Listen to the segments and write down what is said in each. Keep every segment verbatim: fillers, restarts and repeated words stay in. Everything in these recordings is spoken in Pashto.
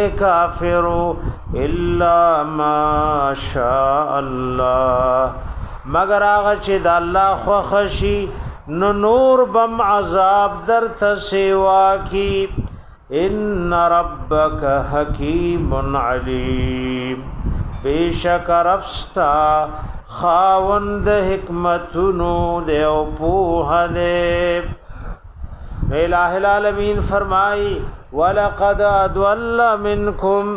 کافرو الا ما شاء الله مگر هغه چې د الله خو خشي نو نور بم عذاب در تسوا کی ان ربک حکیم علیم بیشک ربستا خاوند حکمتونو دے او پوہ دے الہ العالمین فرمائی وَلَقَدْ أَضَلَّ مِنْكُمْ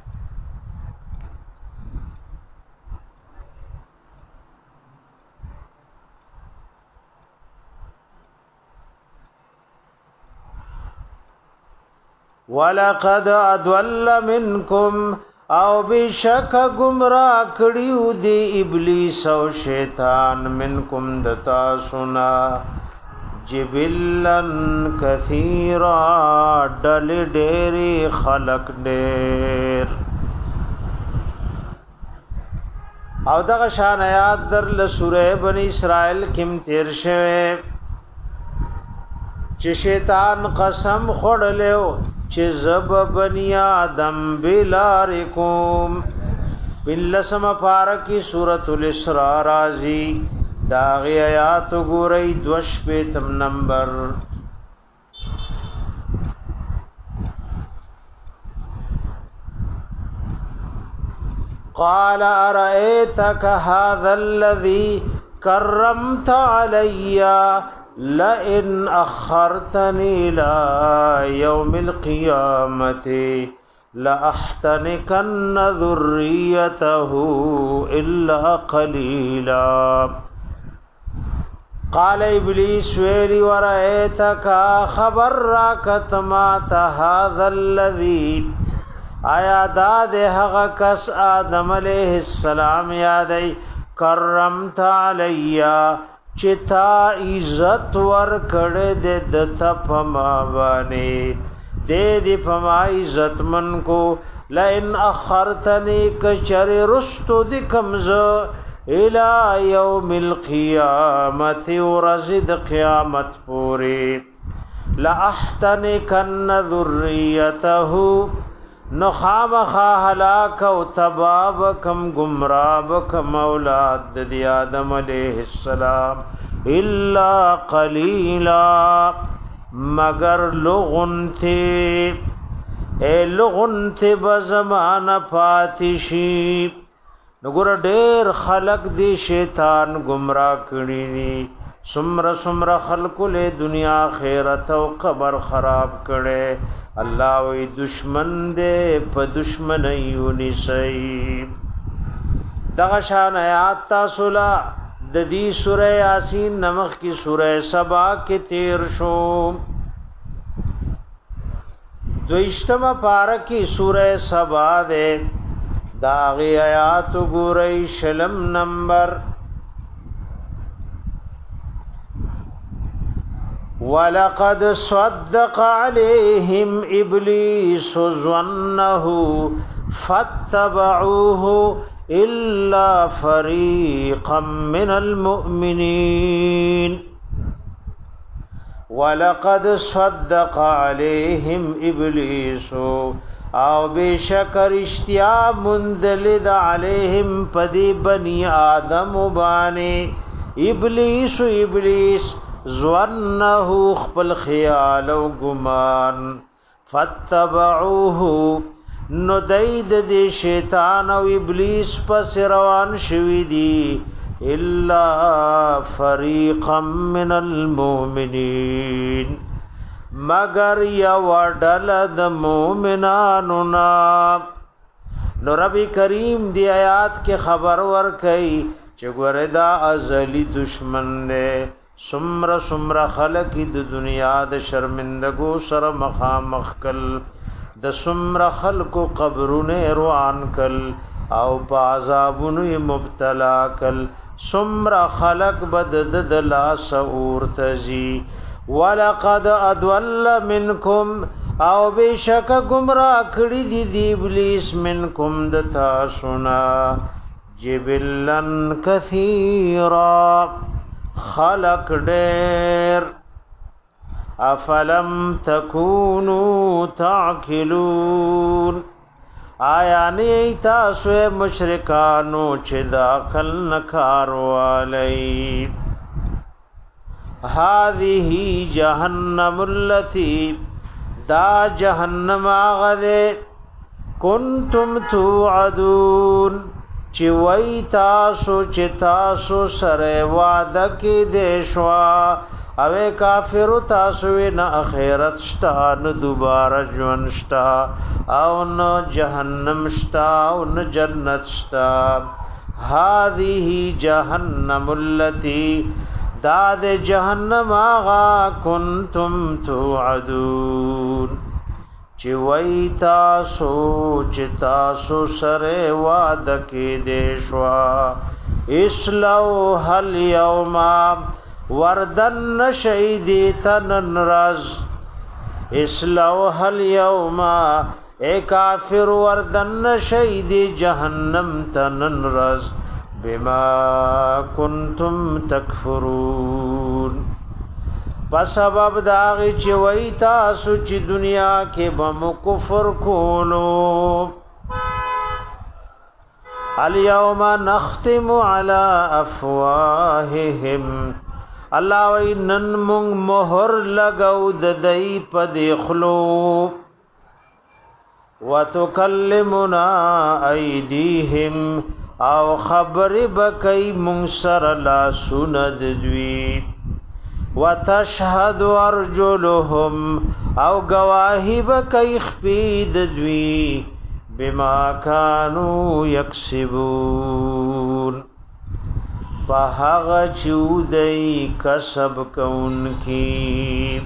وَلَقَدْ أَضَلَّ مِنْكُمْ او بشک گمراہ کړیو دی ابلیس او شیطان منکم دتا سنا جبلن کثیرا ډل ډېری خلق ډېر او دغه شان آیات در له سوره بنی اسرائیل کم تیر شوه چې شیطان قسم خورلو چې زب بنی آدم بلارکم بلسم پارکی سورۃ الاسراء رازی داغی آیات گوری دوش پیتم نمبر قال ارأيتك هذا الذي كرمت علي لئن اخرتني الى يوم القيامه لاحتنكن ذريته الا قليلا قال ابلیس ویلی ورأیتک خبر راکت مات هذا الذی آیا داد حق کس آدم علیہ السلام یادی کرمت علی چتا عزت ور کڑے دے دتا پما بانی دے دی پما عزت من کو لئن اخرتنی کچر رستو دی کمزو الى يوم القيامه ورزد قیامت پوری لاحتنكن ذريته نخامخ هلاك او تبابكم گمرابكم اولاد دی آدم علیہ السلام الا قليلا مگر لغنتی اے لغنتی بزمان پاتشی نګور ډېر خلق دی شیطان گمراه کړی دي سمر سمر خلق له دنیا آخرت او قبر خراب کړي الله وی دشمن دې په دشمن یونی سي دغه شان آیات تاسو لا د دې سوره یاسین نمخ کی سوره سبا کې تیر شو دویشتمه پارکی سوره سبا ده داغی آیات گوری شلم نمبر وَلَقَدْ صَدَّقَ عَلَيْهِمْ إِبْلِيسُ ظَنَّهُ فَاتَّبَعُوهُ إِلَّا فَرِيقًا مِنَ الْمُؤْمِنِينَ وَلَقَدْ صَدَّقَ عَلَيْهِمْ إِبْلِيسُ او بشکر اشتیا مندلد علیہم پدی بنی آدم بانی ابلیس ابلیس ظنه خپل خیال و گمان فاتبعوه نو دید دی شیطان و ابلیس پس روان شوی دی الا فریقا من المؤمنین مگر یا وڈل د مومنانو نا نو رب کریم دی آیات کے خبر ور کئی چې ګوره دا ازلی دشمن دے سمر سمر خلق د دنیا د شرمندگو سر مخامخ کل د سمر خلق قبرونه روان کل او په عذابونو مبتلا کل سمر خلق بد د لا سور تزي وَلَقَدْ أَضَلَّ مِنْكُمْ او بشک گمراہ کړي دي دی ابلیس منکم دتا سنا جبلن کثیرا خلق ډېر افلم تکونو تعقلون آیا نه تاسو مشرکانو چې د عقل نکار والی هذه جهنم التي دا جهنم آغده کنتم توعدون چی وی تاسو چی تاسو سر وعده کی دیشوا اوے کافر تاسوی نا اخیرت شتا نا دوبارہ جون شتا او نا جہنم شتا او نا جنت شتا هذه جہنم اللتی داد جہنم آغا کنتم توعدون چی وی تاسو چی تاسو سر وعدکی دیشوا اسلو حل یوما وردن شیدی تنن رز اسلو حل یوما اے کافر وردن شیدی جہنم تنن رز بما کنتم تکفرون پس سبب داغی چی وی تاسو چی دنیا کے بم کفر کولو الیوم نختم علی افواہہم اللہ وی نن منگ مہر لگو ددئی پد خلو وتکلمنا ایدیہم او خبر بکی منصر لا سند دوی وتشهد ارجلهم او گواہی بکی خپید دوی بما كانوا يكسبون پہغ چودئی کسب کون کی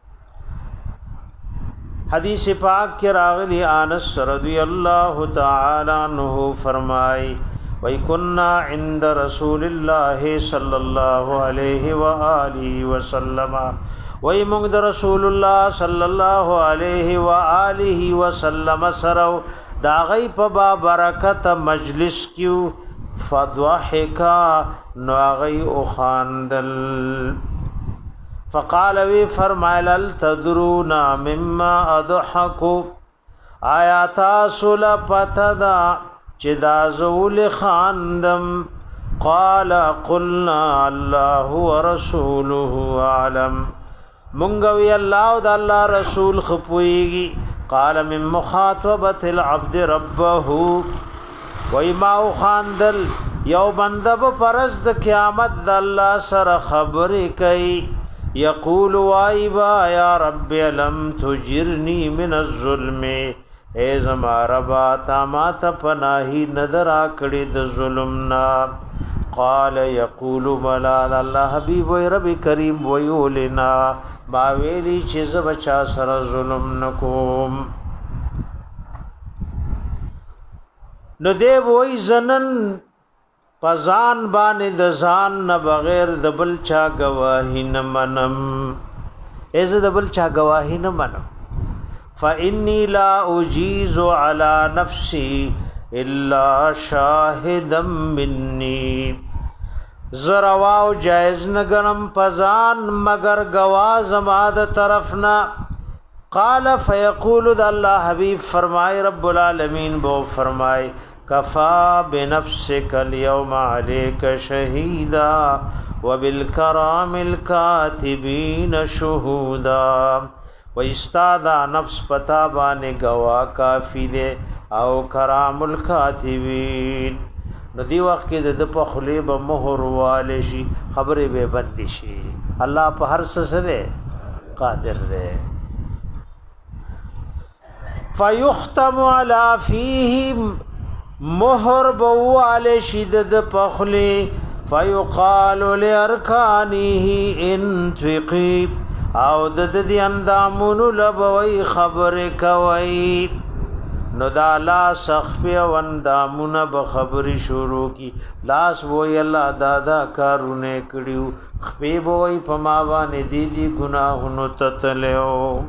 حدیث پاک کے راغلی انس رضی اللہ تعالی عنہ فرمائی وَيْكُنَّا عِنْدَ رَسُولِ اللَّهِ صَلَّى اللَّهُ عَلَيْهِ وَآلِهِ وَسَلَّمَ وَي مُنْدَ رسول اللہ صلی اللہ علیہ وآلہ وسلم سرو داغی پا برکت مجلس کیو فضحکا نواغی اخاندل فقال وی فرمائل التدرون مما اضحکو آیاتا سل پتدا چدا زول خاندم قال قلنا اللہ ورسوله عالم منگوی اللہ دا اللہ رسول خپوئیگی قال من مخاطبت العبد ربه ویماو خاندل یو بندب پرز د قیامت دا اللہ سر خبری کئی یقول وائبا یا رب لم تجرنی من الظلم اے زمارا باتا ما تا پناہی ندر آکڑی د ظلمنا قال یقول بلاد اللہ حبیب وی رب کریم ویولنا باویلی چیز بچا سر ظلم نکوم نو دیب وی زنن پزان بانی دزان نبغیر دبل چا گواہی نمنم ایز دبل چا گواہی نمنم فإني لا أجيز على نفسي إلا شاهدا مني زرواو جائز نگرم پزان مگر گواز ماد طرفنا قال فيقول ذا الله حبيب فرمائے رب العالمین بو فرمائے كفى بنفسك اليوم عليك شهيدا وبالكرام الكاتبين شهودا و استادا نفس پتا بانے گوا کافی دے او کرام الکاتبین نو دی وقت کې د په خلی به مہر والے شي خبرې به بند شي الله په هر څه سره قادر دی فیختم علی فیه مہر بوالے شي د په خلی فیقال لارکانه انتقی او د دې اندامونو لبوي خبر کوي نو دا لا سخفي او اندامونه به خبر شروع کی لاس وای الله دادا کارونه کړیو خپې وای پما باندې دي دي ګناهونو تتلو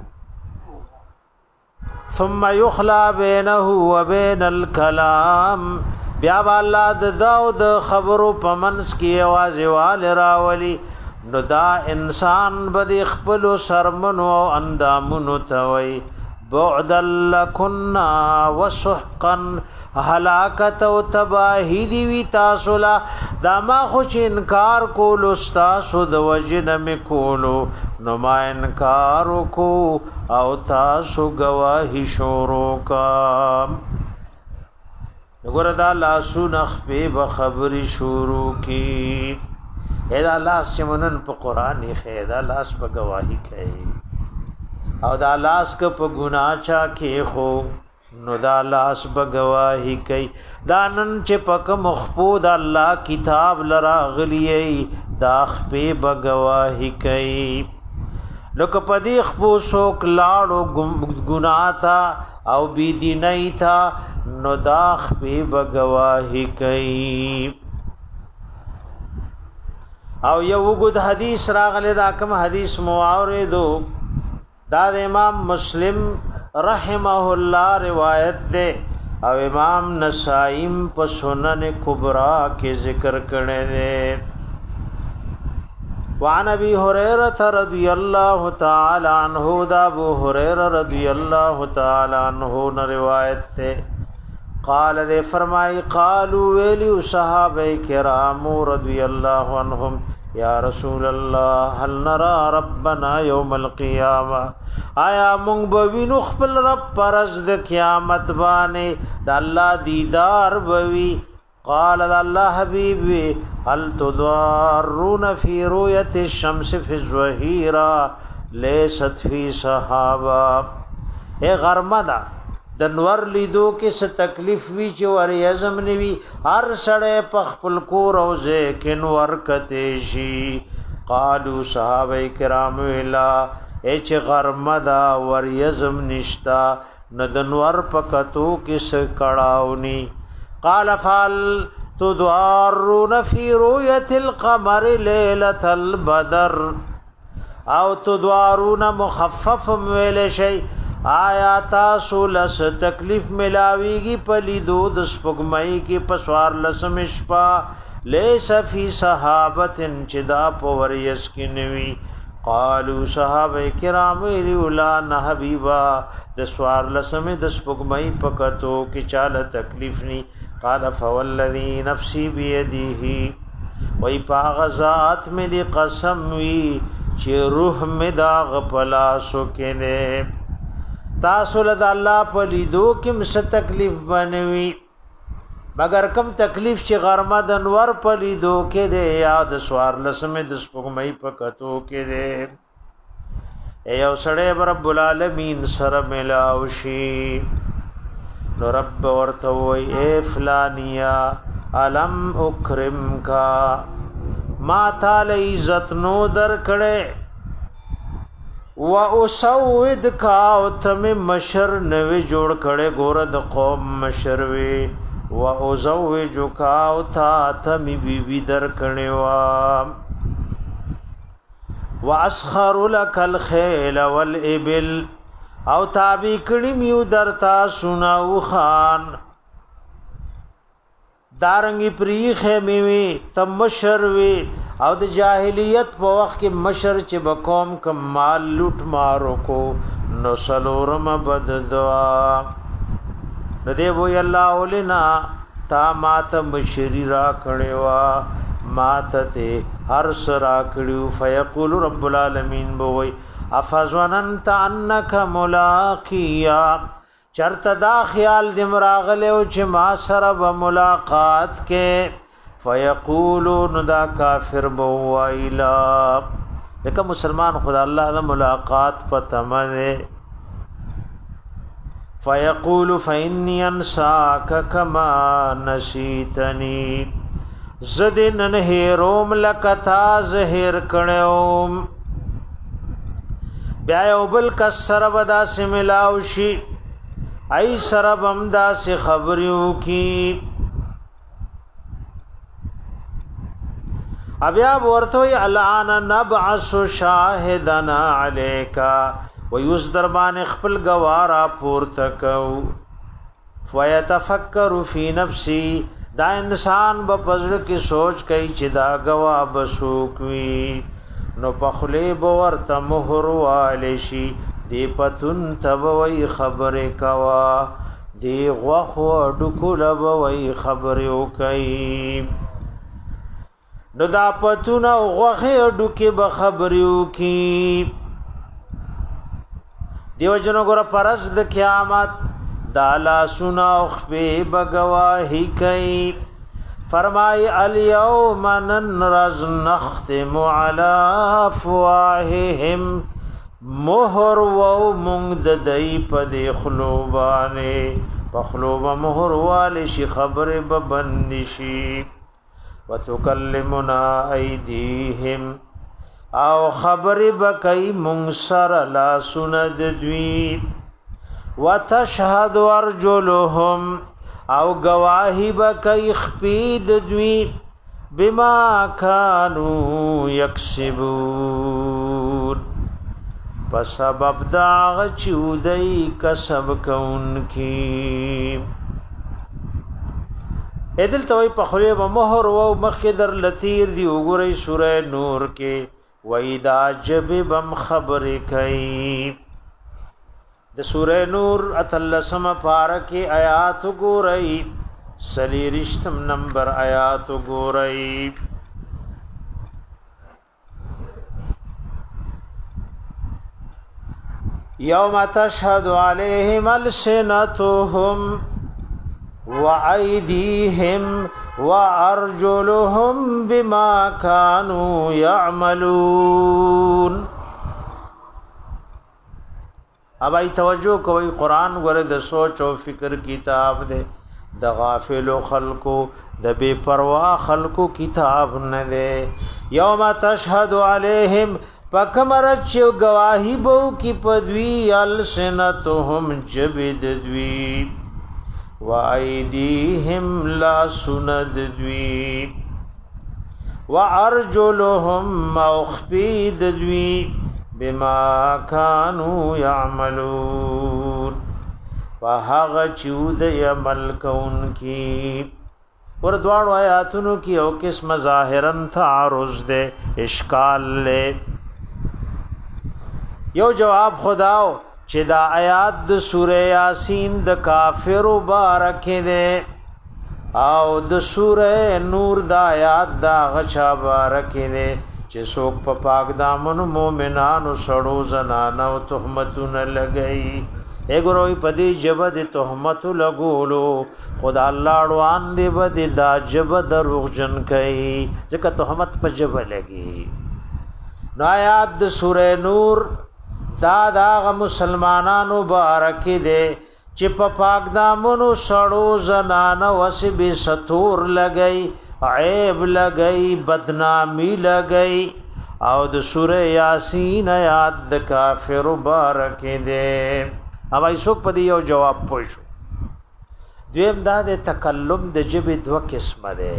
ثم يخلى بينه وبين الكلام بیا الله د داود خبرو پمنس کی आवाज وال راولي نو دا انسان بدی خپل سرمنو او اندامونو توي بعدا لكنا وسحقا هلاکت او تباہی دی وی تاسو لا دا ما خوش انکار کولو استاسو د وجن می کولو نو ما انکار کو او تاسو گواہی شورو کا وګوره دا لاسو نخبه به خبري شروع کی ادا لاس چې مونن په قران یې خیدا لاس په گواہی کوي او دا لاس ک په ګناه چا کې خو نو دا لاس په گواہی کوي دا نن چې پک مخبود الله کتاب لرا غلی دا خبه په گواہی کوي لکه پدی خبو سوک لاړو ګناه تا او بی دینای تا نو دا خبه په گواہی کوي او یو وګد حدیث راغله دا کوم حدیث مواردو دا د امام مسلم رحمه الله روایت ده او امام نسائی په سنن کبرا کې ذکر کړي ده وعن ابي هريره رضي الله تعالى عنه دا ابو هريره رضي الله تعالى عنه روایت ده قال دے فرمائی قالوا ویلی صحابہ کرام رضی اللہ عنہم یا رسول اللہ هل نرى ربنا يوم القیامة آیا مونږ به وینو خپل رب پرز د قیامت باندې د الله دیدار بوي قال الله حبیبی هل تضارون في رؤية الشمس في الظهيرة ليست في صحابة اے غرمدا د نور لیدو کې څه تکلیف وی چې ور یزم نیوی هر سړی په خپل کور او ځکه نور کته شي قالو صحابه کرام الا اچ غرمدا ور یزم نشتا نه د نور په کتو کې څه کړهونی قال فال تدارون في رؤيه القمر ليله البدر او تدارون مخفف ویل شي آیا تاسو لس تکلیف ملاویږي په لیدو د سپګمۍ کې پسوار لسم شپا لیس فی صحابت چدا پوریس کې نوی قالو صحابه کرام ویلا نه حبیبا د سوار لسم د سپګمۍ پکتو کې چاله تکلیف نی قال فوالذی نفسی بیده وای پاغزات می دی قسم وی چې روح می دا غپلا سو کې نه تاسو له الله په لیدو کې مس تکلیف بنوي مگر کم تکلیف چې غرمه د انور په لیدو کې دی یاد سوار لسمه د سپوږمۍ په کتو کې دی ایو سړی رب العالمین سره ملاو شي نو رب ورته وای اے فلانیا علم اکرم کا ما تعالی عزت نو در کړه و اسود کا او تم مشر نوی جوړ کړي ګور د قوم مشر وی و ازوج کا او تا تم بی بی در کړي وا واسخر لك الخيل والابل او تابع کړي میو درتا سناو خان دارنګي پریخه میوي تم مشر وی او د جاهلیت په وخت کې مشر چې بقوم کم مال لوټ مارو کو نو سلورم بد دعا ندی وی الله ولنا تا مات مشری را کړوا مات ته هر سرا کړو فیقول رب العالمین بوئی افزوننت انک ملاقیا چرته دا خیال دم راغله او چې ما سره به ملاقات کې فیقولون دا کافر بوایلا دغه مسلمان خدا الله د ملاقات پتمنه فیقول فإني انساک کما نسیتنی زدن نهروم لکتا زهر کړم بیا یو بل کسر بدا سملاوشی ای سره بمدا سے خبریو کی ابیا ورته الان نبعث شاهدنا علیکا ویوس دربان خپل گوارا پورته کو ويتفکر فی نفسی دا انسان په پزړه کې سوچ کوي چې دا گوا بسوکوي نو پخلی بورته مہر والشی دی پتون تبوی خبر کوا دی غوخو ډکول بوی خبر وکي نو دا پتون او غوخه ډکه به خبر وکي دیو جنو ګور پرز د قیامت دالا سنا خبه بگواہی کئی فرمائی الیوم ننرز نختم علی افواہہم مہر و مونگ ددئی پدی خلوبانے پخلوب مہر والشی خبر ببندشی وتکلمنا ایدیہم او خبر بکئی مونگ سر لا سند دوی وتشهد ارجلهم او گواہی بکئی خپید دوی بما كانوا يكسبون فسبب داغ چودئی کسب کون کی ادل توي پخله و مہر و مخدر لتیر دی وګورئ سورہ نور کې وَإِذَا جَبَ بم خبر کئی د سورہ نور اتلسم پارکی آیات گورئی سلیرشتم نمبر آیات گورئی یوم تشہد علیہم السنتهم وعیدیہم وارجلهم بما كانوا يعملون اب ای توجہ کوئی قرآن ګره د سوچ او فکر کتاب دے د غافل خلقو د بے پروا خلقو کتاب نه دے یوم تشهد علیہم پکمر چ گواہی بو کی پدوی السنتهم جبد دوی وایدیہم لا سند دوی وارجلهم مخفید دوی بما كانوا يعملون فهغ چود عمل کون کی ور دوړو آیاتونو کی او قسم ظاهرا تعارض دے اشکال لے یو جواب خداو چې دا آیات د سوره یاسین د کافر مبارک دے او د سوره نور د آیات دا غچا مبارک دے چې څوک په پاک دامن مومنانو سړو زنانو تهمتونه لګئی اګروي پدی جبد تهمت لګولو خدا الله روان دی بد دا جبد روغجن کئ ځکه تهمت په جبه لګي نو آیات د سوره نور دا دا مسلمانانو مبارک دے چې په پاک دامنو سړو زنانو وسبي ستور لګئی عیب لګئی بدنامی لګئی او د سوره یاسین آیات د کافر مبارک دے او ایسوک پدی یو جواب پوښو دویم دا د تکلم د جبه دو قسمه ده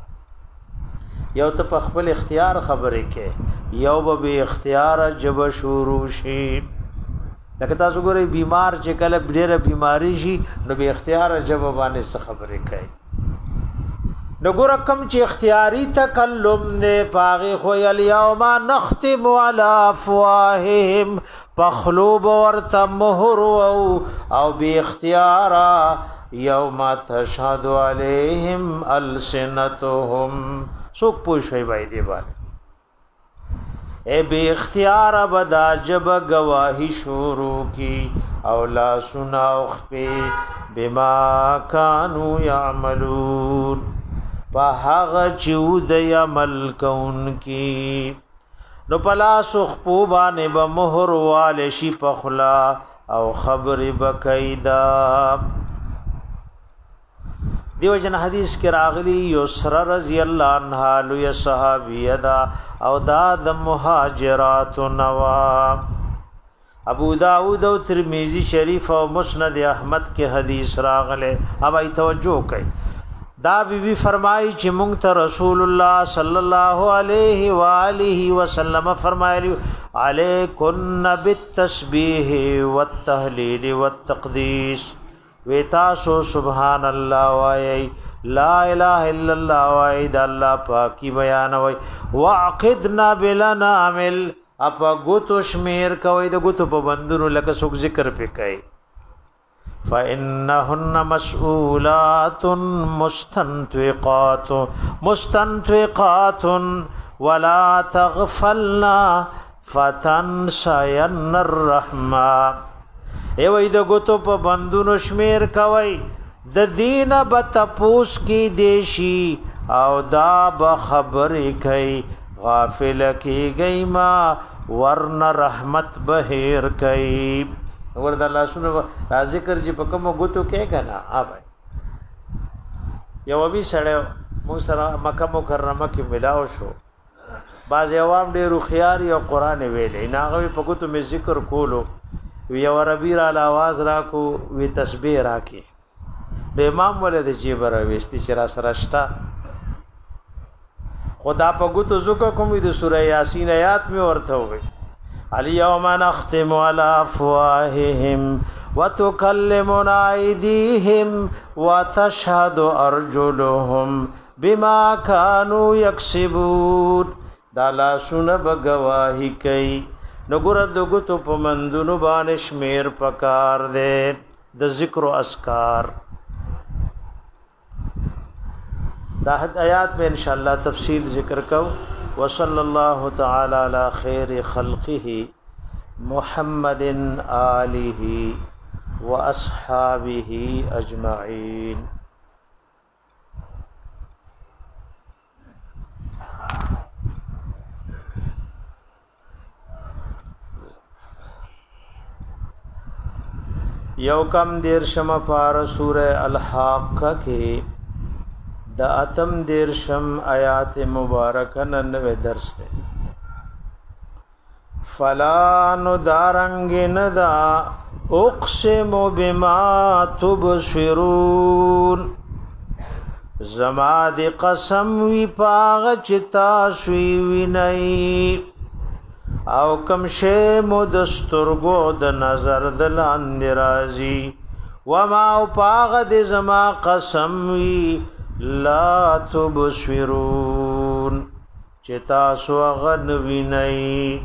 یو ته په خپل اختیار خبرې کې یو به اختیار جب شروع شي لکه تاسو ګورئ بیمار چې کله ډېره بیماری شي نو به اختیار جب باندې څه خبرې کوي نو ګور کم چې اختیاري تکلم نه پاغه خو الیوم نختم علی افواههم پخلوب ورته مہر او او بی اختیار یوم تشهد علیہم السنتهم سوک پوښوي بای دی باندې اے بی اختیار بدا جب گواہی شروع کی او لا سنا خپی بما کانوا یعملون فهغ چود عمل کون کی نو پلا سخپو باندې به مہر وال شي پخلا او خبر بکیدا دیو جن حدیث کې راغلی یسرا رضی الله عنها لوی صحابیه دا او دا د مهاجرات نوا ابو داود او ترمذی شریف او مسند احمد کې حدیث راغله اب ای توجه کئ دا بی بی فرمائی چې مونږ ته رسول الله صلی الله علیه و آله وسلم فرمایلی علیکن بالتسبیح والتهلیل والتقدیس ویتاسو سبحان الله وای لا اله الا الله وای د الله پاکي بیان وای واعقدنا بلنا عمل اپا ګوتو شمیر کوي د ګوتو په بندونو لکه څوک ذکر پې کوي فإنهن مسؤولات مستنطقات مستنطقات ولا تغفلنا فتنسين الرحمة ای وای د ګوتو په بندونو شمیر کوي د دین به تپوس کی دیشی او دا به خبرې کوي غافل کی گئی ما ورن رحمت بهیر کوي ورته الله سونه را ذکر چې په کوم غوتو کې کنه ها بھائی یو وی سړیو مو سره مکه مکرمه کې ملاو شو باز عوام ډیرو خيار یو قران ویلې ناغه په غوتو می ذکر کولو وی عربی را आवाज راکو وی تسبیح راکې د امام ولید چې بر وېستي چې را سره شتا خدا په غوتو زکه کوم د سوره یاسین آیات می ورته وي اليوم نختم على افواههم وتكلمنا ايديهم وتشهد ارجلهم بما كانوا يكسبون دا لا سن بغواهی کوي نګور دغه تو پمندونو باندې شمیر پکار دے د ذکر او اذکار دا آیات میں انشاءاللہ تفصیل ذکر کو وصلی الله تعالی علی خیر خلقه محمد آلہ واصحابہ اجمعین یو کم دیر شم پار سورہ الحاقہ کے دا اتم دیر شم آیات مبارکہ ننوے درس دے فلا ندارنگ ندا اقسم بما تبصرون زما دی قسم وی پاغ چتا سوی وی نئی او کم شے مدسترگو د نظر دلان درازی وما پاغ دی زما قسم وی لا تبصرون چتا سو غن وینئی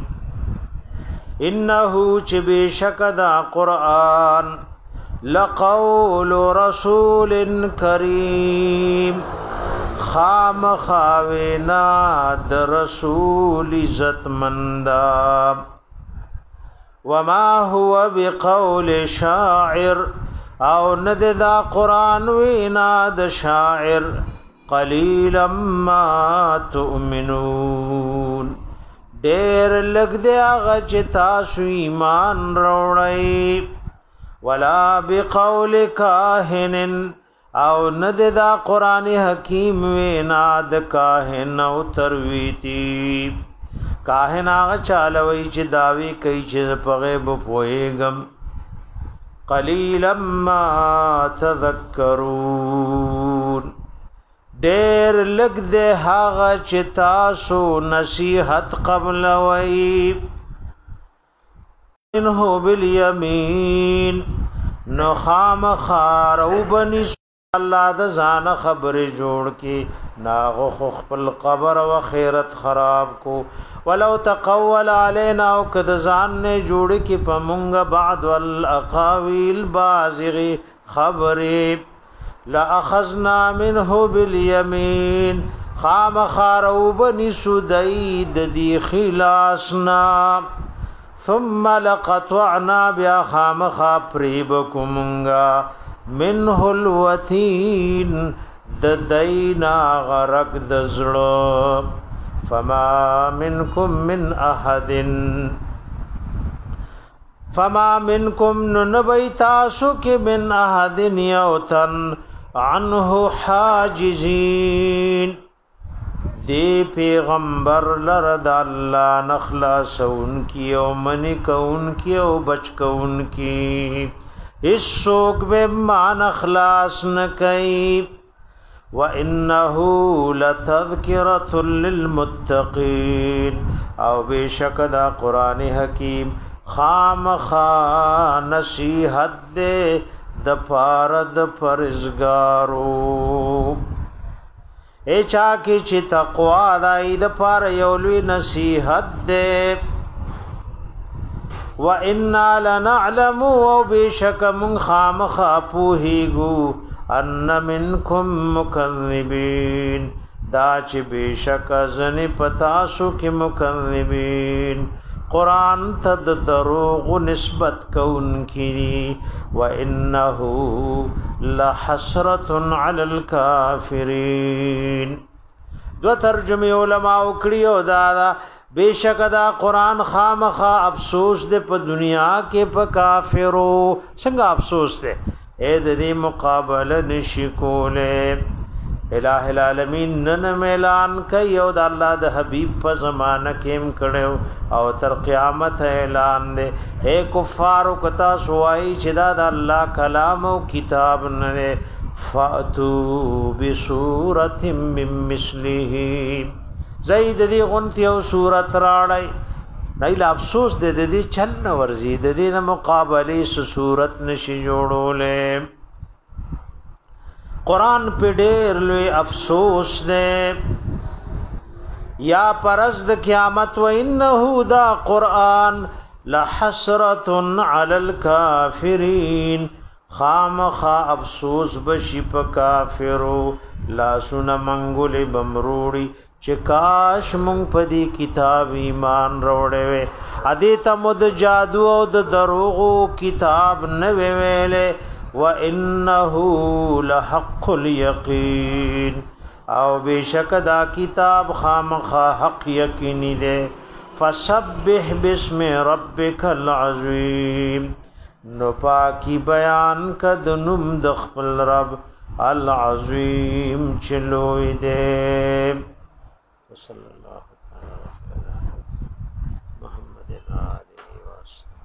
انه چ بشکدا قران لقول رسول کریم خام خاوینا د رسول عزت مندا وما هو بقول شاعر او ند دا قرآن وینا د شاعر قلیلا ما تؤمنون دیر لگ دے آغا چی تاسو ایمان روڑی ولا بقول کاہن او ند دا قرآن حکیم وینا د کاہن او ترویتی کاہن آغا چالوی چی داوی کئی چیز پغیب پوئیگم قلیلا ما تذکرون دیر لگ دے هاغا چی تاسو نصیحت قبل وی انہو بالیمین نخام خارو بنی اللہ دا زان خبر جوڑ کی ناغو خخپل قبر و خیرت خراب کو ولو تقول علینا او کد زان نے جوڑ کی پمونگ بعد والاقاویل بازغی خبری لأخذنا منه بالیمین خام خارو بنی سدید دی خلاسنا ثم لقطعنا بیا خام خاپریبکمونگا منه الوتین ددینا غرق دزڑو فما منکم من احد فما منکم ننبی تاسو کی من احد یوتن عنه حاجزین دی پیغمبر لرد اللہ نخلاص ان کی او منک ان کی او بچک ان کی اس سوک بے مان اخلاص نکئی وَإِنَّهُ لَتَذْكِرَةٌ لِّلْمُتَّقِينَ او بے شک دا قرآن حکیم خام خا نصیحت دے د پارد پرزگارو اے چاکی چی تقوی دائی د پار یولوی نصیحت دے وَإِنَّا لَنَعْلَمُ وَبِشَكَ مُنْ خَامَخَ پوهیگو ان منکم مکذبین دا چې بشک زنی پتاسو کې مکذبین قرآن ته د دروغ نسبت کون کړي وانه لحسرة علی الکافرین دو ترجمه علماء کړیو دا بشک دا قرآن خامخا افسوس دے په دنیا کې په کافرو څنګه افسوس دے اے د دې مقابله نشي کوله الہ العالمین نن اعلان کوي او د الله د حبیب په زمانہ کې هم کړو او تر قیامت اعلان دے اے کفار کتا سوای چې دا د الله کلام او کتاب نه فاتو بسورۃ من مثله زید دی غنتی او صورت راړی نیل افسوس دے دې چل نه ورزي د دې مقابله س صورت نشي جوړولې قرآن په ډېر لوی افسوس دے یا پرز د قیامت و انه دا قرآن لحسرة علی الکافرین خامخا افسوس بشی په کافرو لا سن منګول بمروړي چې کاش مونږ په دې کتاب ایمان وروړې وې ا دې ته مد جادو او د دروغو کتاب نه ویلې وانه لحق اليقین او بشک دا کتاب خامخا حق یقیني ده فسبح باسم ربک العظیم نو پاکی بیان کد نم د خپل رب العظیم چلوې ده صلی الله تعالی محمد علیه وسلم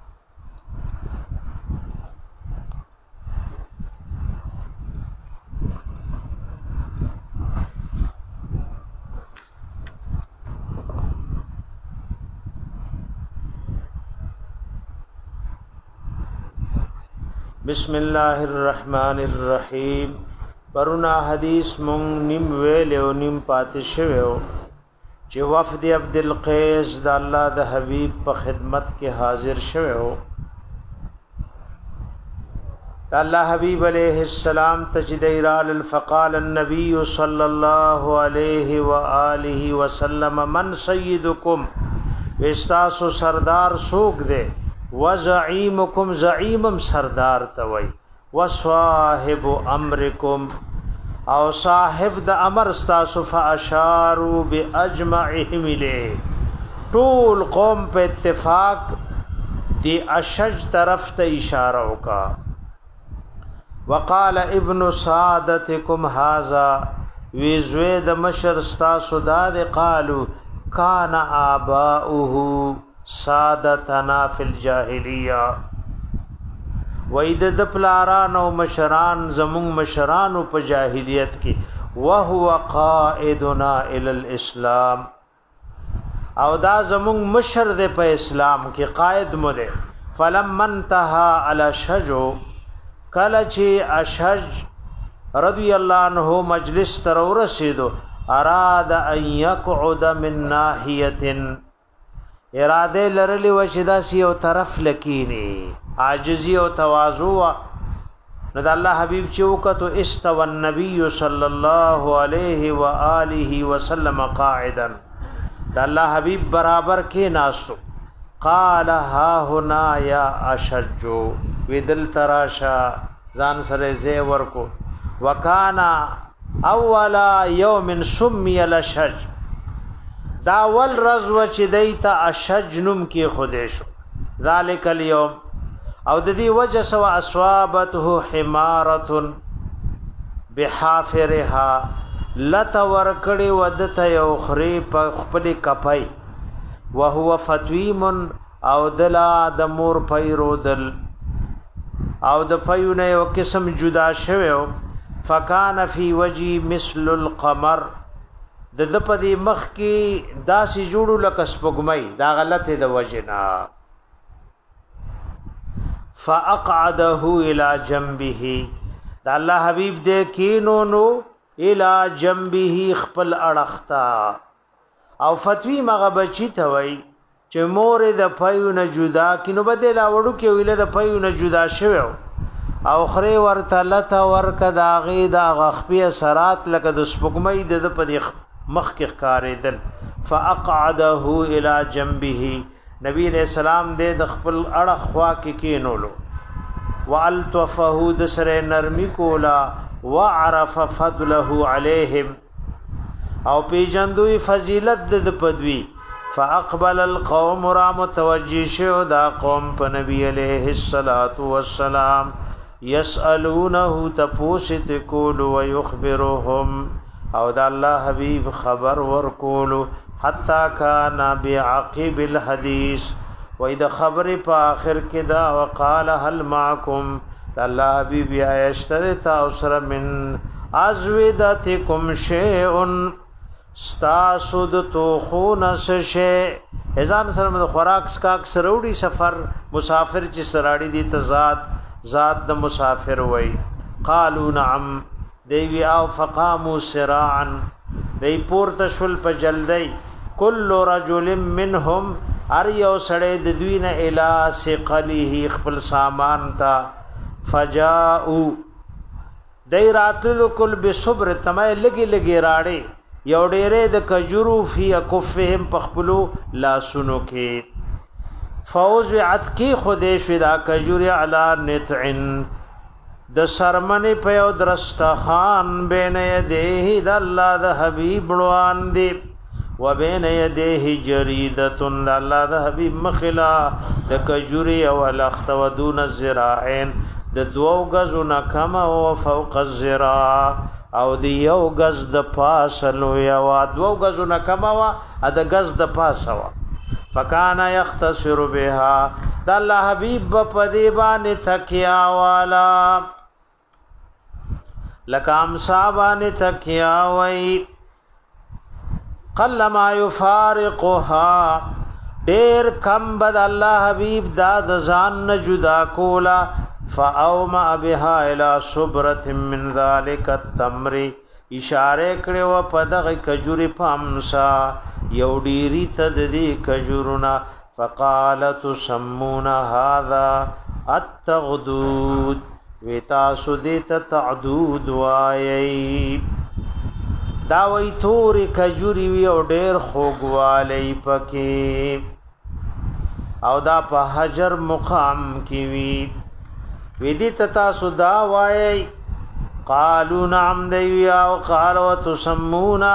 بسم الله الرحمن الرحیم پرونا حدیث مونږ نیم ویل او نیم پاتې شوو چې وفد عبد القیس د الله د حبیب په خدمت کې حاضر شوو الله حبیب علیہ السلام تجدیرال الفقال النبی صلی الله علیه و آله وسلم من سیدکم استاسو سردار سوق دے وزعیمکم زعیمم سردار توي وصاحب امرکم او صاحب د امر استاسو فاشاروا باجمعهم الیه طول قوم په اتفاق دی اشج طرف ته اشاره وکا وقال ابن سعادتكم هذا وزوید مشر استاسو داد قالوا كان آباؤه سادتنا فی الجاهلیه وید د پلاران او مشران زمون مشران په جاهلیت کې وهو قائدنا الی الاسلام او دا زمون مشر د په اسلام کې قائد مو ده فلما انتهى على شجو کله چې اشج رضی الله عنه مجلس تر ورسېدو اراد ان يقعد من ناحيه اراده لرلی وشدا سی او طرف لکینی عاجزی او تواضع نو د الله حبیب چې وکړو استو النبي صلی الله علیه و آله وسلم قاعدا د الله حبیب برابر کې ناستو قال ها هنا یا اشج ودل تراشا ځان سره زی ورکو وکانا اول یوم سمی الاشج دا ول رزو چې دیتا اشجنم کې خودشو ذالک اليوم او د دې وجه سو اصابته حماره بحافرها لتور کړي ودته یو خري په خپل کپای وهو فتویم او دلا د مور پیرودل او د پيونه یو قسم جدا شوه فکان فی وجی مثل القمر د د پدی مخ کی داسی جوړو لکه سپګمای دا غلطه د وجنا فاقعده الى جنبه دا الله حبیب دې کینو نو الى جنبه خپل اڑختا او فتوی مغه بچی ته وای چې مور د پيو نه جدا کینو بدلا وړو کې ویله د پيو نه جدا شوی او خري ورته لته ورکه دا غي دا غخبي سرات لکه د سپګمې د په مخ کې ښکارېدل فاقعده الى جنبه نبی علیہ السلام دې د خپل اړه خوا کې کینولو والطفه د سره نرمی کولا وعرف فضله عليهم او پیجندوی فضیلت د پدوی فاقبل القوم را متوجی شو دا قوم په نبی علیہ الصلات والسلام يسالونه تپوست کول ويخبرهم او دا الله حبیب خبر ورکول حتا کان بعقب الحديث و اذا خبر په اخر کې دا وقال هل معكم الله حبیب یا یشترط اسر من ازودتکم شیء استاسد تو خونس شیء اذان سره د خوراک سکاک سروړي سفر مسافر چې سراړي دي تزاد ذات د مسافر وای قالوا نعم دیوی او فقاموا سراعا دی پورته شل په جلدی کل رجل منهم ار یو سړی د دوی نه الی ثقله خپل سامان تا فجاءوا دی راتل کل بصبر تمه لګي لګي راړي یو ډېرې د کجرو فی کفهم پخپلو لا سنو کې فوز عت کی خدای شدا کجری علی نتعن د سرمنی په یو درستخان بین یده د الله د حبیب روان دی و بین یده جریدتن د الله د حبیب مخلا د کجوری او لخت و دون الزراعین د دوو غزو نکم او فوق الزراع او دی یو غز د پاسلو یو دوو غزو نکم او د غز د پاسوا فکان یختصر بها د الله حبیب په دی باندې تکیا والا لکام صاحبان تکیا وی قل ما یفارقها دیر کم بد الله حبیب داد زان نه جدا کولا فاوما بها الى صبره من ذلك التمر اشاره کړو په دغه کجوري پامسا یو ډيري تددي کجورنا فقالت سمون هذا التغدود ویتا سودیت تعدود وای دا وی تور کجوري وی او ډیر خوګوالی پکې او دا په حجر مقام کې وی ویدی تتا سودا وای قالوا نعم دی او قال وتسمونا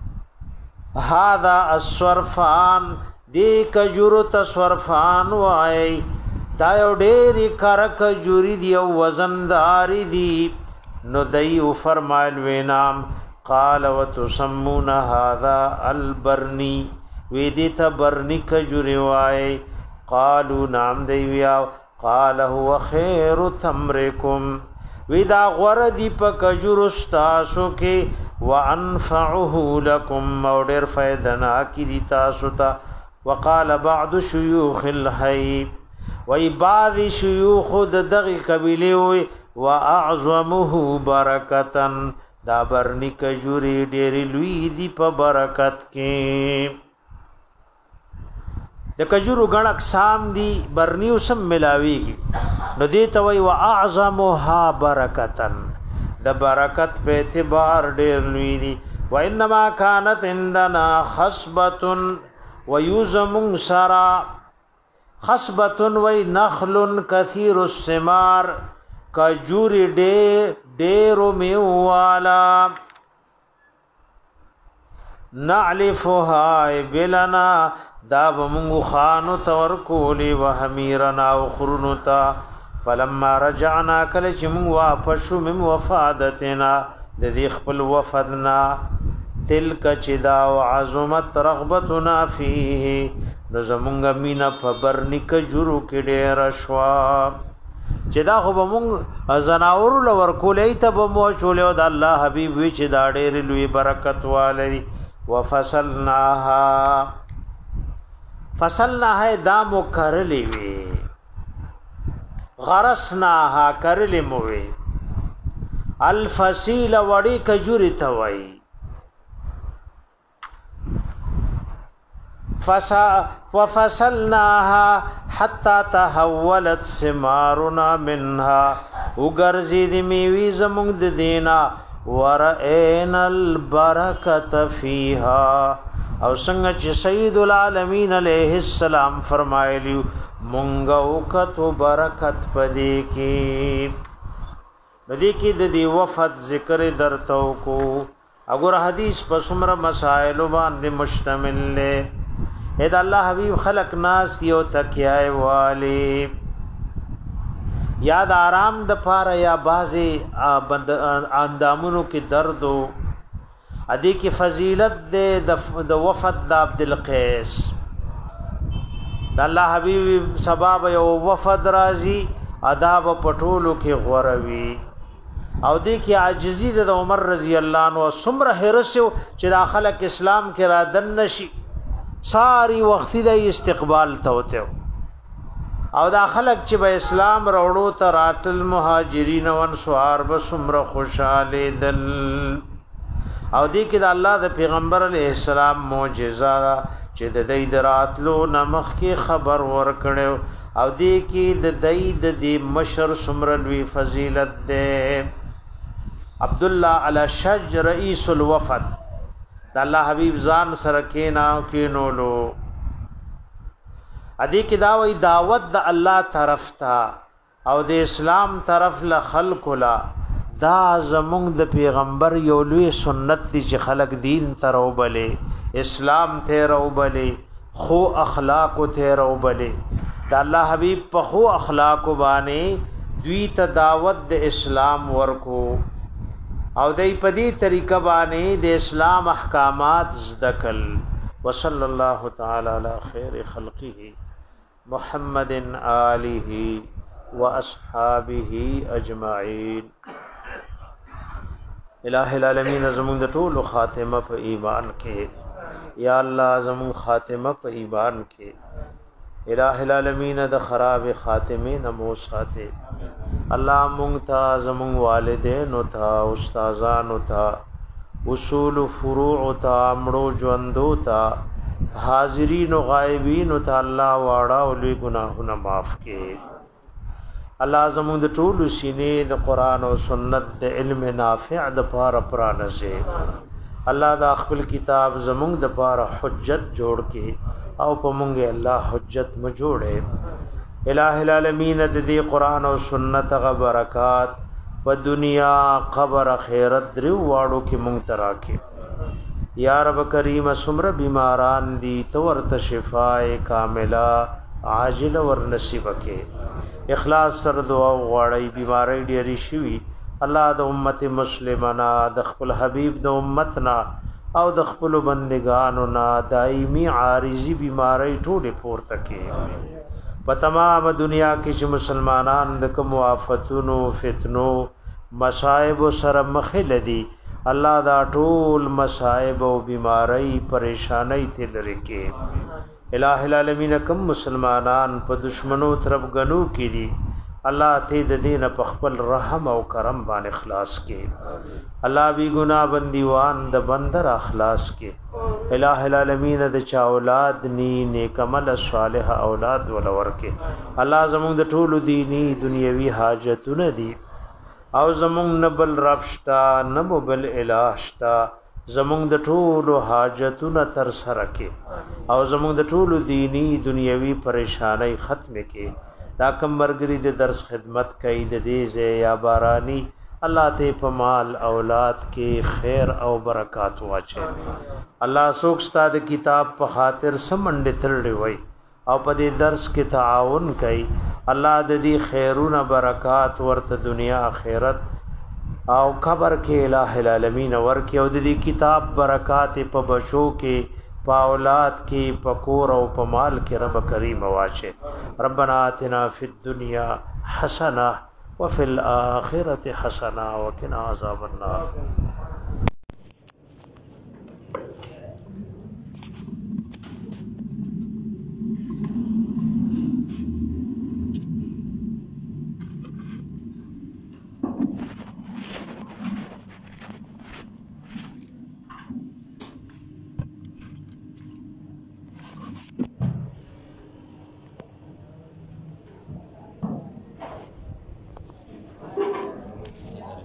هذا الصرفان دی کجورو تصرفان وای دا یو ډېری کرک جوړی دی او وزندار دی نو دایو فرمایل وینام قال وتسمون هذا البرني ویدی ته برنی کجوری وای قالوا نعم دیویا قال هو خير تمركم ودا غردی په کجور استاسو کې وانفعه لكم او ډېر فائدنا کی دی تاسو ته وقال بعض شيوخ الحي وای بعض شيوخ د دغه قبيله وي واعظمه برکتن دا برنی کجوري ډېری لوی دی په برکت کې د کجورو غن اقسام دی برنی وسم ملاويږي نو دې ته وای واعظمها برکتن د برکت په اعتبار ډېر لوی دی وانما كانت عندنا خصبه ويوزم سرا خصبه وی نخل كثير الثمار کجوری ډېر ډېرو میوالا نعلفها بلنا دا بمونږ خانو تور کولی وحمیرنا وخرنو تا فلما رجعنا کله چې موږ واپس شو من وفادتنا د دې خپل وفدنا تلک چدا وعظمت رغبتنا فيه نو زمونږ مینا په برنی کجورو کې ډېر شوا چې دا خو به مونږ زناور لور کولې ته به مو چولې د الله حبيب وی چې دا ډېر لوی برکت والي وفصلناها فصلناها دا مو کرلې وی غرسناها کرلې مو وی الفصيل وړي کجوري ته وای ففصلناها حتى تحولت ثمارنا منها وګرځي د میوي زمونږ د دینا ورئینا البرکت فیها او څنګه چې سید العالمین علیہ السلام فرمایلی مونږ وکړو برکت پدې کې بدې کې د دې وفد ذکر درته کو اگر حدیث په څومره مسائل باندې مشتمل له اې د الله حبیب خلق ناس یو تکیای والی یاد آرام د پاره یا بازي اندامونو کې درد او ادي کې فضیلت د وفد د عبد القیس د الله حبیب سبب یو وفد راضي آداب پټولو کې غوروي او دې کې عاجزی د عمر رضی الله عنه سمره هرسو چې داخله اسلام کې را دن نشي ساری وخت د استقبال توته او دا خلق چې به اسلام وروړو ته راتل مهاجرین او انصار به سمره خوشاله دل او دې کې د الله د پیغمبر علیه السلام معجزه چې د دې دراتلو نمخ کې خبر ورکړو او دې کې د دې د دې مشر سمره لوی فضیلت ده عبد الله علی شج رئیس الوفد د الله حبیب ځان سره کې نا کې نولو ادي کې دا وی دعوت د الله طرف ته او د اسلام طرف له خلق لا دا زمونږ د پیغمبر یو لوی سنت دي چې خلق دین ته روبلې اسلام ته روبلې خو اخلاق ته روبلې د الله حبیب په خو اخلاق باندې دوی ته دعوت د اسلام ورکو او دای په دې طریقه باندې د اسلام احکامات زدکل وصلی الله تعالی علی خیر خلقه محمد آله واصحابه اجمعین الہ العالمین زمون د ټول خاتمه په ایمان کې یا الله زمون خاتمه په ایمان کې الہ العالمین د خراب خاتمه نمو ساته الله مونږ ته زمون والدین او ته استادان او ته اصول فروع او ته امړو ژوندو ته حاضرین او غایبین او ته الله واړه او لوی ګناهونه معاف کړي الله زموږ د ټول سینې د قران او سنت د علم نافع د پاره پرانځي الله دا خپل کتاب زموږ د پاره حجت جوړ کړي او په مونږه الله حجت م جوړه الہ العالمین د دې قران او سنت غ برکات په دنیا قبر خیرت درو واړو کې مونږ تراکه یا رب کریم سمر بیماران دی تورت شفاء کاملہ عاجل ور نصیب کې اخلاص سره دعا غواړی بیماری ډیری شوی الله د امت مسلمانه د خپل حبیب د امتنا او د خپل بندگانو نا دایمی عارضی بیماری ټوله پورته کې په تمام دنیا کې چې مسلمانان د کوم آفتونو فتنو مصائب سره مخ لدی الله دا ټول مصائب او بیماری پریشانی ته لری کې الہ العالمین کوم مسلمانان په دشمنو طرف غنو کې دي الله ته د دین په خپل رحم او کرم باندې اخلاص کې الله بی گناہ بندیوان د بندر اخلاص کې الہ العالمین د چا اولاد نی نیک عمل صالح اولاد ولور کې الله زموږ د ټولو دینی دنیوي حاجتونه دي او زمونږ نبل ربشتا نبل الہشتا زمونږ د ټولو حاجتونه تر سره کې او زمونږ د ټولو دینی دنیوي پریشانای ختم کې دا کوم مرګري د درس خدمت کوي د دې ز یا بارانی الله ته په مال اولاد کې خیر او برکات واچي الله سوک ستاد کتاب په خاطر سمند تلړي وای او په دې درس کې تعاون کوي الله د دې خیرونه برکات ورته دنیا آخرت او قبر کې الہ العالمین ورکه او د دې کتاب برکات په بشو کې په اولاد کې په کور او په مال کې رب کریم واچه ربنا آتنا فی الدنیا حسنه وفي الاخره حسنه وقنا عذاب النار